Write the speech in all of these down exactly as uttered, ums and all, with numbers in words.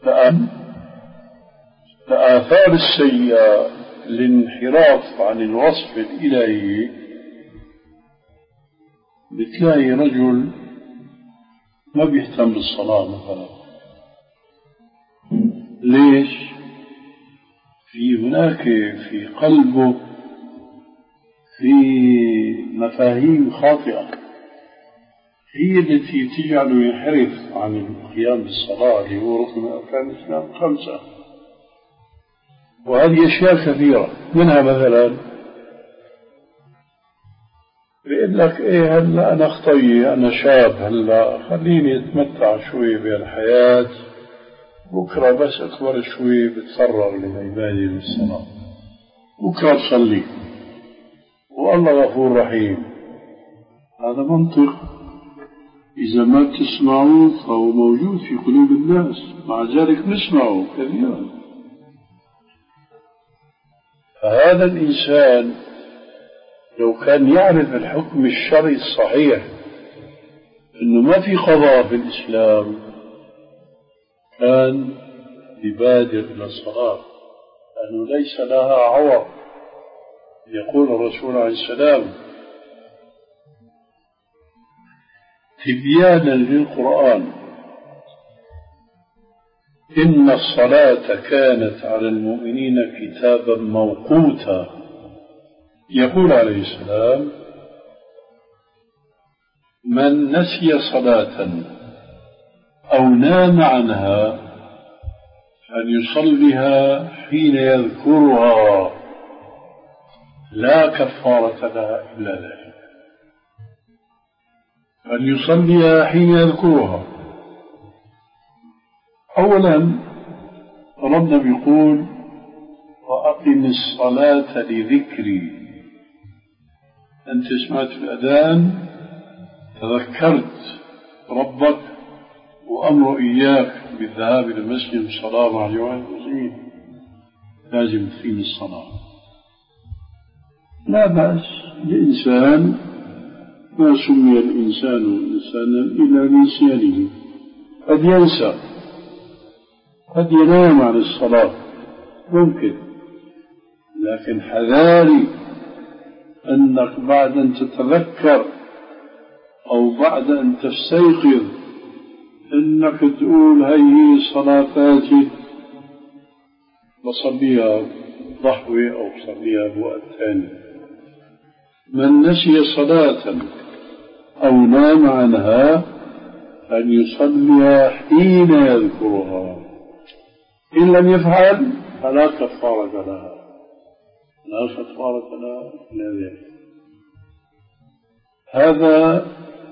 فآثار السيئة الانحراف عن الوصف الإلهي، بتلاقي رجل ما بيهتم بالصلاة مثلا. ليش؟ في هناك في قلبه في مفاهيم خاطئة هي التي تجعله ينحرف عن القيام بالصلاة اللي هو ركن من أركان الإسلام خمسة. وهذه أشياء كثيرة، منها مثلا بيقول لك إيه هلا أنا خطية أنا شاب هلا خليني أتمتع شوي بالحياة، بكرة بس أكبر شوي بتفرغ للعبادة والصلاة، بكرة بصلي والله غفور رحيم. هذا منطق إذا ما بتسمعوه فهو موجود في قلوب الناس، مع ذلك نسمعه كثيرا. فهذا الإنسان لو كان يعرف الحكم الشرعي الصحيح أنه ما في قضاء في الإسلام كان يبادر إلى الصلاة، لأنه ليس لها عوض. يقول الرسول عليه السلام تبيانا للقرآن إن الصلاة كانت على المؤمنين كتابا موقوتا. يقول عليه السلام من نسي صلاة أو نام عنها فليصلها حين يذكرها لا كفارة لها إلا ذلك. فليصليها حين يذكرها. أولا ربنا بيقول وأقم الصلاة لذكري. أنت سمعت الأذان تذكرت ربك وأمر إياك بالذهاب إلى المسجد والصلاة مع جماعة المسلمين، لازم تقيم الصلاة. لا بأس الإنسان، ما سمي الإنسان إنسانا إلا لنسيانه، قد ينسى قد ينام عن الصلاة ممكن، لكن حذاري أنك بعد أن تتذكر أو بعد أن تستيقظ أنك تقول هي صلاة فاتت بصليها ضحوة أو بصليها بوقت ثاني. من نسي صلاة أو نام عنها أن يصليها حين يذكرها، إن لم يفعل فلا كفارة لها، لا كفارة لها إلا ذلك. هذا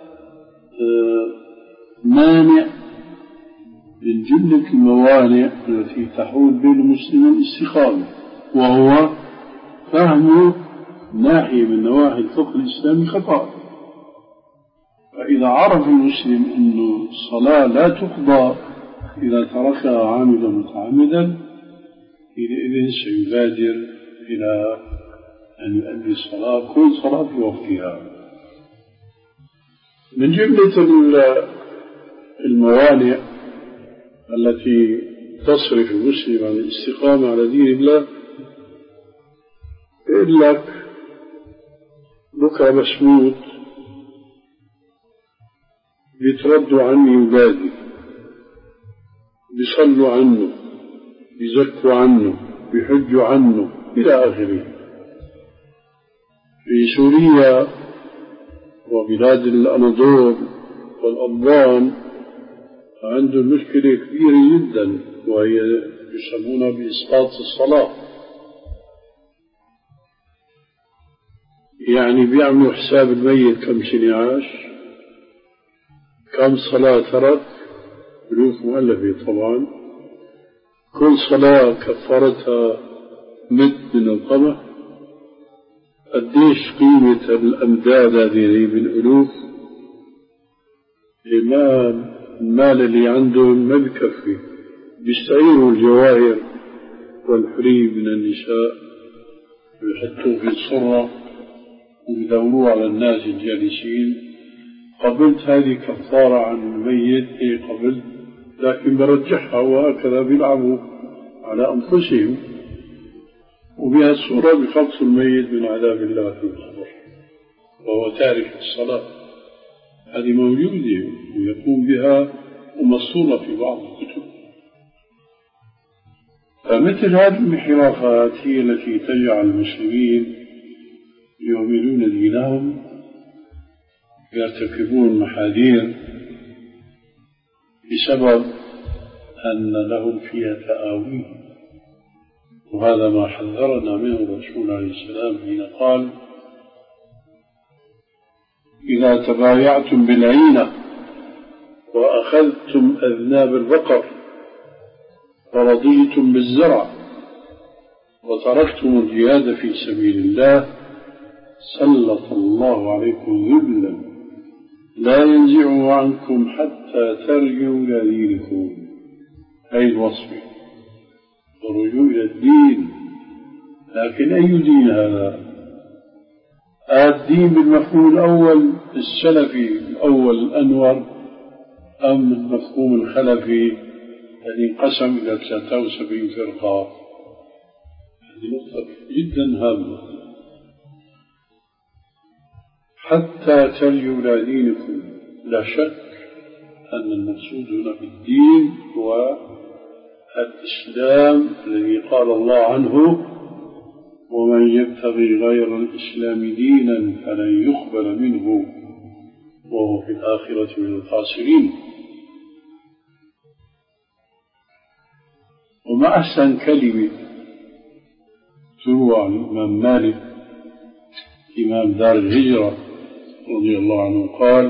مانع من جملة الموانع التي تحول بين المسلمين الاستقامة، وهو فهم ناحية من نواحي الفقه الإسلامي خطأ. فإذا عرف المسلم أن الصلاة لا تقضى إذا تركها عامدا متعمدا حينئذ سيبادر إلى أن يؤدي الصلاة كل صلاة في وقتها. من جملة الموانع التي تصرف المسلم عن الاستقامة على دين الله يقول لك بكرة مسموت بيتردوا عني ولادي، بيصلوا عنه، بيزكوا عنه، بيحجوا عنه إلى آخره. في سوريا وبلاد الأناضول والألبان عندهم مشكلة كبيرة جدا، وهي يسمونها بإسقاط الصلاة. يعني بيعملوا حساب الميت كم سنة عاش، كم صلاة ترك، ألوف مؤلفة طبعا، كل صلاة كفرتها مد من القمح، قديش قيمة الأمداد هذه بالألوف. المال المال اللي عندهم ما بكفي، بيستعيروا الجواهر والحلي من النساء ويحطوه في الصرة ويدوروه على الناس الجالسين. قبلت هذه كفارة عن الميت، إيه قبلت لكن برجحها وهكذا بيلعبوا على أنفسهم، وبهذه الصورة بخلص الميت من عذاب الله في القبر وهو تارك الصلاة. هذه موجودة ويقوم بها ومصورة في بعض الكتب. فمثل هذه الانحرافات هي التي تجعل المسلمين يهملون دينهم، يرتكبون محاذير بسبب أن لهم فيها تآويل. وهذا ما حذرنا منه الرسول عليه السلام حين قال: إذا تبايعتم بالعينة وأخذتم أذناب البقر ورضيتم بالزرع وتركتم الجهاد في سبيل الله سلط الله عليكم ذلا لا ينزعه عنكم حتى ترجعوا إلى دينكم. أي الوصف الرجوع إلى الدين. لكن أي دين هذا؟ الدين بالمفهوم الأول السلفي الأول الأنور، أم المفهوم الخلفي الذي انقسم إلى ثلاثة وسبعين فرقة؟ هذه نقطة جدا هامة. حتى ترجعوا إلى دينكم، لا شك أن المقصود هنا بالدين هو الإسلام الذي قال الله عنه: ومن يبتغي غير الإسلام دينا فلن يقبل منه وهو في الآخرة من الخاسرين. وما أحسن كلمة تروى عن الإمام مالك إمام دار الهجرة رضي الله عنه قال: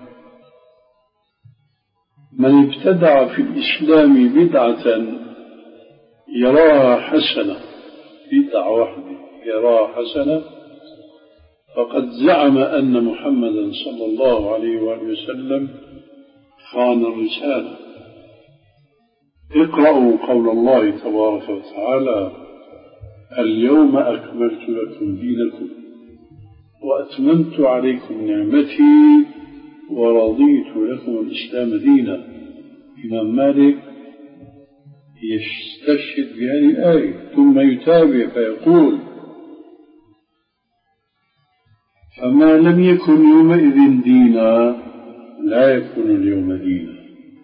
من ابتدع في الإسلام بدعة يراها حسنة، بدعة واحدة يراها حسنة، فقد زعم أن محمدا صلى الله عليه وآله وسلم خان الرسالة. اقرأوا قول الله تبارك وتعالى: اليوم أكملت لكم دينكم وأتممت عليكم نعمتي ورضيت لكم الإسلام دينا. إمام مالك يستشهد بهذه الآية ثم يتابع فيقول: فما لم يكن يومئذ دينا لا يكون اليوم دينا.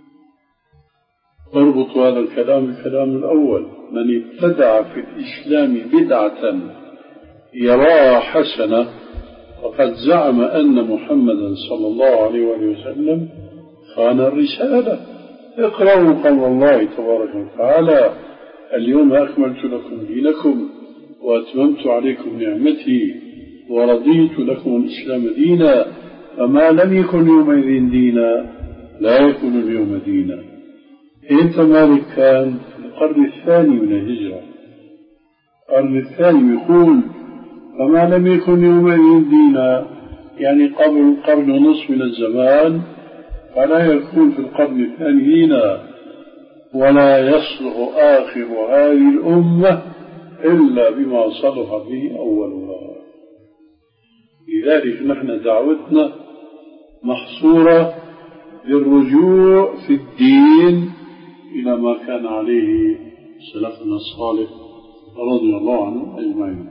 اربط هذا الكلام بالكلام الأول: من ابتدع في الإسلام بدعة يراها حسنة وقد زعم أن محمدا صلى الله عليه وسلم خان الرسالة. اقرأوا قول الله تبارك وتعالى: اليوم أكملت لكم دينكم وأتممت عليكم نعمتي ورضيت لكم الإسلام دينا. فما لم يكن يومئذ دينا لا يكون اليوم دينا. إنت مالك كان في القرن الثاني من الهجرة، القرن الثاني يقول: فما لم يكن يومئذ دينا، يعني قبل قرن ونصف من الزمان، فلا يكون في القرن الثاني دينا، ولا يصلح آخر هذه الأمة إلا بما صلح به أولها. لذلك نحن دعوتنا محصورة بالرجوع في الدين إلى ما كان عليه سلفنا الصالح رضي الله عنهم أجمعين.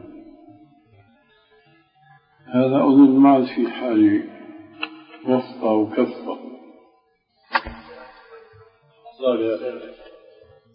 هذا أظن معد في حال وفقه وكفه.